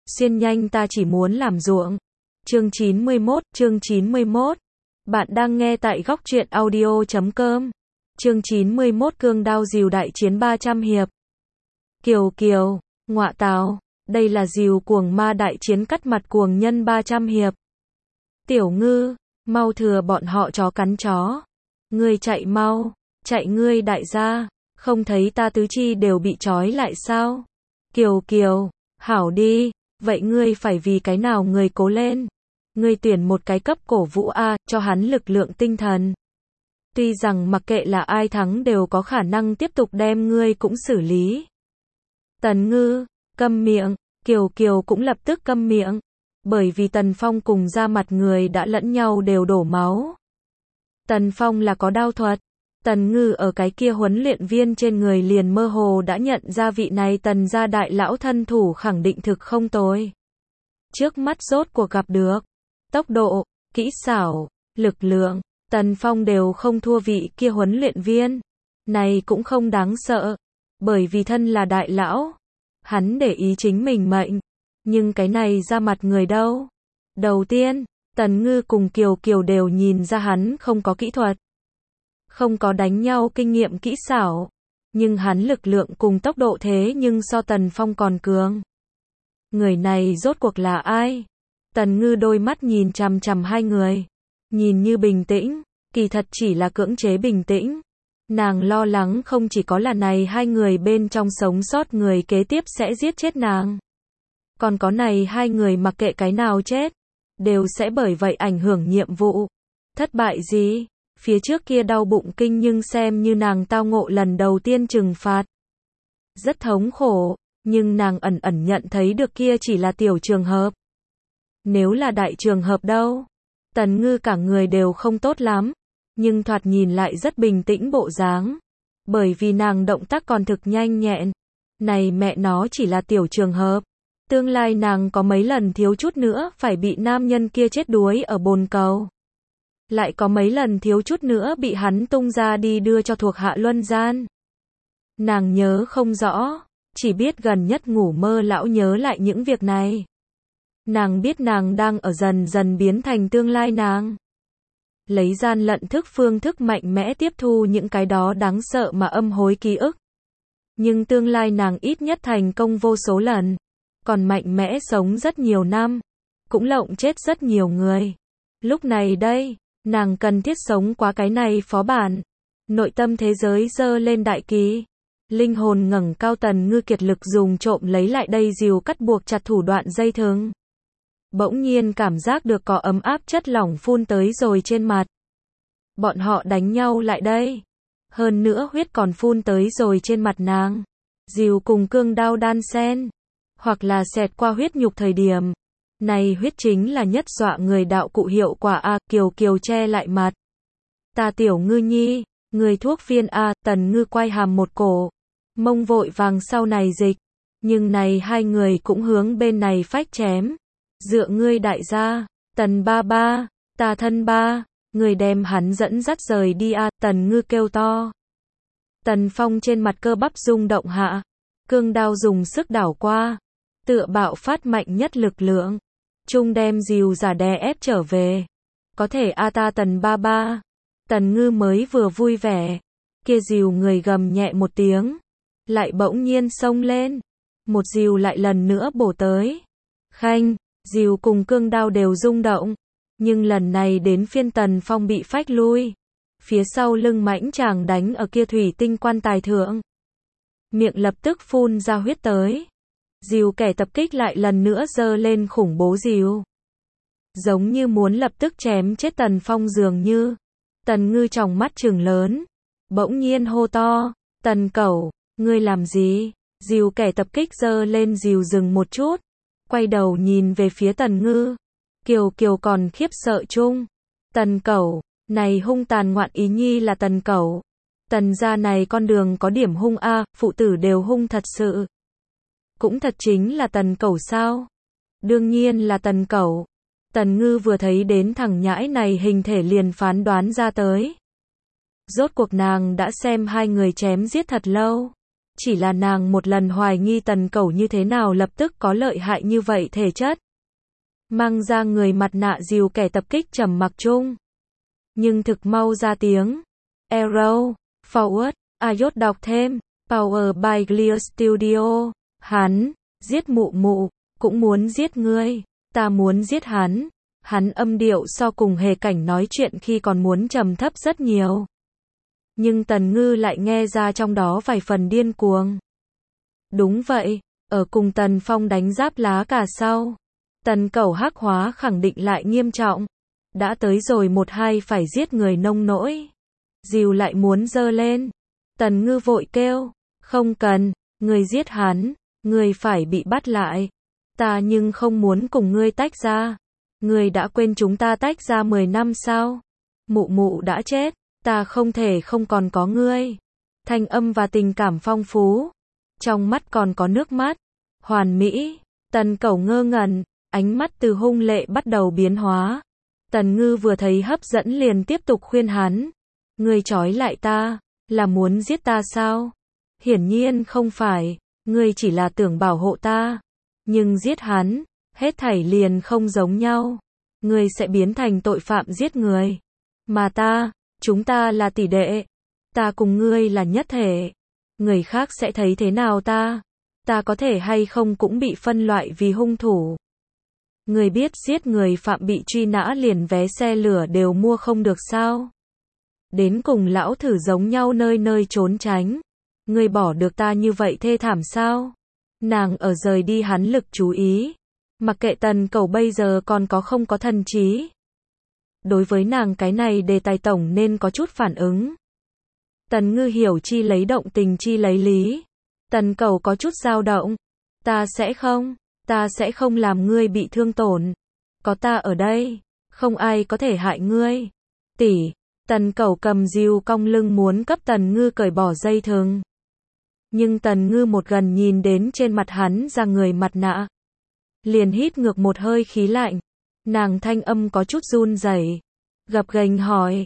Xuyên nhanh ta chỉ muốn làm ruộng. Chương 91. Bạn đang nghe tại góc truyện audio.com. Chương 91 Cương đao dìu đại chiến 300 hiệp. Kiều, ngọa tào, đây là dìu cuồng ma đại chiến cắt mặt cuồng nhân 300 hiệp. Tiểu Ngư, mau thừa bọn họ chó cắn chó. Ngươi chạy mau, chạy ngươi đại gia, không thấy ta tứ chi đều bị trói lại sao? Kiều, hảo đi, vậy ngươi phải vì cái nào người cố lên. Ngươi tuyển một cái cấp cổ vũ A, cho hắn lực lượng tinh thần. Tuy rằng mặc kệ là ai thắng đều có khả năng tiếp tục đem ngươi cũng xử lý. Tần Ngư, câm miệng, Kiều cũng lập tức câm miệng. Bởi vì Tần Phong cùng ra mặt người đã lẫn nhau đều đổ máu. Tần Phong là có đao thuật. Tần Ngư ở cái kia huấn luyện viên trên người liền mơ hồ đã nhận ra vị này Tần gia đại lão thân thủ khẳng định thực không tồi. Trước mắt rốt cuộc gặp được. Tốc độ, kỹ xảo, lực lượng, Tần Phong đều không thua vị kia huấn luyện viên. Này cũng không đáng sợ. Bởi vì thân là đại lão. Hắn để ý chính mình mệnh. Nhưng cái này ra mặt người đâu? Đầu tiên, Tần Ngư cùng Kiều đều nhìn ra hắn không có kỹ thuật. Không có đánh nhau kinh nghiệm kỹ xảo. Nhưng hắn lực lượng cùng tốc độ thế nhưng so Tần Phong còn cường. Người này rốt cuộc là ai? Tần Ngư đôi mắt nhìn chằm chằm hai người. Nhìn như bình tĩnh, kỳ thật chỉ là cưỡng chế bình tĩnh. Nàng lo lắng không chỉ có là này hai người bên trong sống sót người kế tiếp sẽ giết chết nàng. Còn có này hai người mặc kệ cái nào chết, đều sẽ bởi vậy ảnh hưởng nhiệm vụ. Thất bại gì? Phía trước kia đau bụng kinh nhưng xem như nàng tao ngộ lần đầu tiên trừng phạt. Rất thống khổ, nhưng nàng ẩn nhận thấy được kia chỉ là tiểu trường hợp. Nếu là đại trường hợp đâu? Tần Ngư cả người đều không tốt lắm, nhưng thoạt nhìn lại rất bình tĩnh bộ dáng. Bởi vì nàng động tác còn thực nhanh nhẹn. Này mẹ nó chỉ là tiểu trường hợp. Tương lai nàng có mấy lần thiếu chút nữa phải bị nam nhân kia chết đuối ở bồn cầu. Lại có mấy lần thiếu chút nữa bị hắn tung ra đi đưa cho thuộc hạ luân gian. Nàng nhớ không rõ, chỉ biết gần nhất ngủ mơ lão nhớ lại những việc này. Nàng biết nàng đang ở dần dần biến thành tương lai nàng. Lấy gian lận thức phương thức mạnh mẽ tiếp thu những cái đó đáng sợ mà âm hối ký ức. Nhưng tương lai nàng ít nhất thành công vô số lần. Còn mạnh mẽ sống rất nhiều năm. Cũng lộng chết rất nhiều người. Lúc này đây, nàng cần thiết sống qua cái này phó bản. Nội tâm thế giới dơ lên đại kỳ. Linh hồn ngẩng cao. Tần Ngư kiệt lực dùng trộm lấy lại đây dìu cắt buộc chặt thủ đoạn dây thừng. Bỗng nhiên cảm giác được có ấm áp chất lỏng phun tới rồi trên mặt. Bọn họ đánh nhau lại đây. Hơn nữa huyết còn phun tới rồi trên mặt nàng. Dìu cùng cương đao đan xen. Hoặc là xẹt qua huyết nhục thời điểm. Này huyết chính là nhất dọa người đạo cụ hiệu quả A. Kiều che lại mặt. Ta Tiểu Ngư nhi, người thuốc viên A. Tần Ngư quay hàm một cổ. Mông vội vàng sau này dịch. Nhưng này hai người cũng hướng bên này phách chém. Dựa ngươi đại gia, Tần ba, ta thân ba, người đem hắn dẫn dắt rời đi A. Tần Ngư kêu to. Tần Phong trên mặt cơ bắp rung động hạ. Cương đao dùng sức đảo qua. Tựa bạo phát mạnh nhất lực lượng. Trung đem dìu giả đè ép trở về. Có thể A ta Tần ba. Tần Ngư mới vừa vui vẻ. Kia dìu người gầm nhẹ một tiếng. Lại bỗng nhiên xông lên. Một dìu lại lần nữa bổ tới. Khanh, dìu cùng cương đao đều rung động. Nhưng lần này đến phiên Tần Phong bị phách lui. Phía sau lưng mãnh chàng đánh ở kia thủy tinh quan tài thượng. Miệng lập tức phun ra huyết tới. Dìu kẻ tập kích lại lần nữa giơ lên khủng bố dìu. Giống như muốn lập tức chém chết Tần Phong dường như. Tần Ngư tròng mắt trừng lớn. Bỗng nhiên hô to. Tần Cẩu, ngươi làm gì? Dìu kẻ tập kích giơ lên dìu dừng một chút. Quay đầu nhìn về phía Tần Ngư. Kiều còn khiếp sợ chung. Tần Cẩu, này hung tàn ngoạn ý nhi là Tần Cẩu. Tần gia này con đường có điểm hung A, phụ tử đều hung thật sự. Cũng thật chính là Tần Cẩu sao? Đương nhiên là Tần Cẩu. Tần Ngư vừa thấy đến thằng nhãi này hình thể liền phán đoán ra tới. Rốt cuộc nàng đã xem hai người chém giết thật lâu. chỉ là nàng một lần hoài nghi Tần Cẩu như thế nào lập tức có lợi hại như vậy thể chất. Mang ra người mặt nạ dìu kẻ tập kích trầm mặc chung. Nhưng thực mau ra tiếng. Arrow, forward, Ayot đọc thêm. Power by Clear Studio. Hắn, giết mụ mụ, cũng muốn giết ngươi. Ta muốn giết hắn. Hắn âm điệu so cùng Hề Cảnh nói chuyện khi còn muốn trầm thấp rất nhiều. Nhưng Tần Ngư lại nghe ra trong đó vài phần điên cuồng. Đúng vậy, ở cùng Tần Phong đánh giáp lá cà sau. Tần Cẩu hắc hóa khẳng định lại nghiêm trọng. Đã tới rồi một hai phải giết người nông nỗi. Dìu lại muốn giơ lên. Tần Ngư vội kêu. Không cần, người giết hắn, người phải bị bắt lại. Ta nhưng không muốn cùng ngươi tách ra. Ngươi đã quên chúng ta tách ra 10 năm sao? Mụ mụ đã chết, ta không thể không còn có ngươi. Thanh âm và tình cảm phong phú. Trong mắt còn có nước mắt. Hoàn mỹ. Tần Cẩu ngơ ngẩn, ánh mắt từ hung lệ bắt đầu biến hóa. Tần Ngư vừa thấy hấp dẫn liền tiếp tục khuyên hắn. Ngươi trói lại ta, là muốn giết ta sao? Hiển nhiên không phải, ngươi chỉ là tưởng bảo hộ ta. Nhưng giết hắn, hết thảy liền không giống nhau. Ngươi sẽ biến thành tội phạm giết người. Mà ta, chúng ta là tỷ đệ. Ta cùng ngươi là nhất thể. Người khác sẽ thấy thế nào ta? Ta có thể hay không cũng bị phân loại vì hung thủ. Ngươi biết giết người phạm bị truy nã liền vé xe lửa đều mua không được sao? Đến cùng lão thử giống nhau nơi nơi trốn tránh. Ngươi bỏ được ta như vậy thê thảm sao? Nàng ở rời đi hắn lực chú ý. Mặc kệ Tần Cẩu bây giờ còn có không có thần trí. Đối với nàng cái này đề tài tổng nên có chút phản ứng. Tần Ngư hiểu chi lấy động tình chi lấy lý. Tần Cẩu có chút dao động. Ta sẽ không làm ngươi bị thương tổn. Có ta ở đây, không ai có thể hại ngươi. Tỷ, Tần Cẩu cầm dìu cong lưng muốn cấp Tần Ngư cởi bỏ dây thừng. Nhưng Tần Ngư một gần nhìn đến trên mặt hắn ra người mặt nạ. Liền hít ngược một hơi khí lạnh. Nàng thanh âm có chút run rẩy, gập ghềnh hỏi,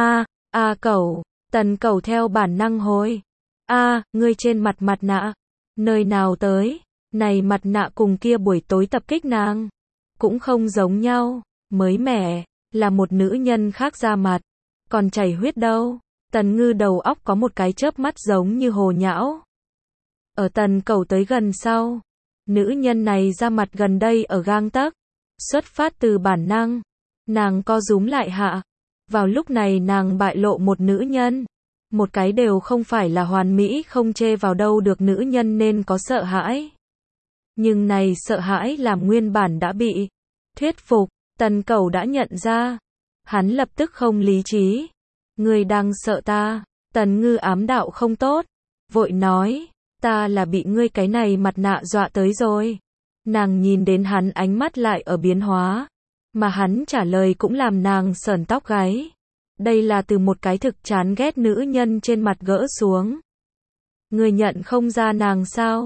Cẩu. Tần Cẩu theo bản năng hối. Ngươi trên mặt nạ. Nơi nào tới? Này mặt nạ cùng kia buổi tối tập kích nàng. Cũng không giống nhau, mới mẻ, là một nữ nhân khác ra mặt. Còn chảy huyết đâu? Tần Ngư đầu óc có một cái chớp mắt giống như hồ nhão. Ở Tần Cẩu tới gần sau. Nữ nhân này ra mặt gần đây ở gang tấc. Xuất phát từ bản năng. Nàng co rúm lại hạ. Vào lúc này nàng bại lộ một nữ nhân. Một cái đều không phải là hoàn mỹ không chê vào đâu được nữ nhân nên có sợ hãi. Nhưng này sợ hãi làm nguyên bản đã bị thuyết phục. Tần Cẩu đã nhận ra. Hắn lập tức không lý trí. Ngươi đang sợ ta. Tần Ngư ám đạo không tốt. Vội nói. Ta là bị ngươi cái này mặt nạ dọa tới rồi. Nàng nhìn đến hắn ánh mắt lại ở biến hóa. Mà hắn trả lời cũng làm nàng sởn tóc gáy. Đây là từ một cái thực chán ghét nữ nhân trên mặt gỡ xuống. Ngươi nhận không ra nàng sao?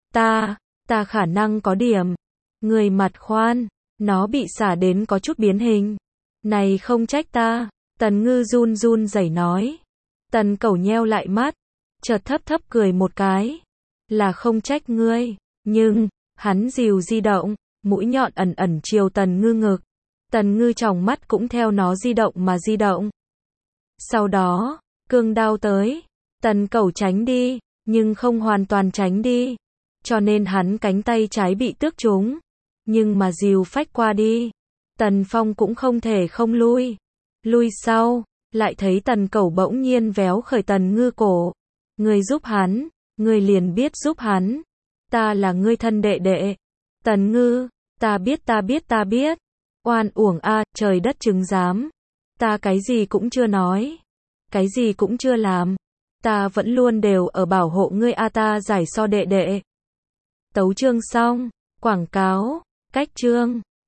Ta khả năng có điểm. Người mặt khoan. Nó bị xả đến có chút biến hình. Này không trách ta. Tần Ngư run run rẩy nói. Tần Cẩu nheo lại mắt. Chợt thấp cười một cái. Là không trách ngươi. Nhưng, hắn dìu di động. Mũi nhọn ẩn chiều Tần Ngư ngực. Tần Ngư tròng mắt cũng theo nó di động mà di động. Sau đó, cương đao tới. Tần Cẩu tránh đi. Nhưng không hoàn toàn tránh đi. Cho nên hắn cánh tay trái bị tước trúng. Nhưng mà dìu phách qua đi. Tần Phong cũng không thể không lui. Lui sau, lại thấy Tần Cẩu bỗng nhiên véo khởi Tần Ngư cổ. Ngươi giúp hắn, ngươi liền biết giúp hắn. Ta là ngươi thân đệ đệ. Tần Ngư, ta biết. Oan uổng trời đất chứng giám. Ta cái gì cũng chưa nói. Cái gì cũng chưa làm. Ta vẫn luôn đều ở bảo hộ ngươi ta giải so đệ đệ. Tấu chương xong. Quảng cáo. Cách chương.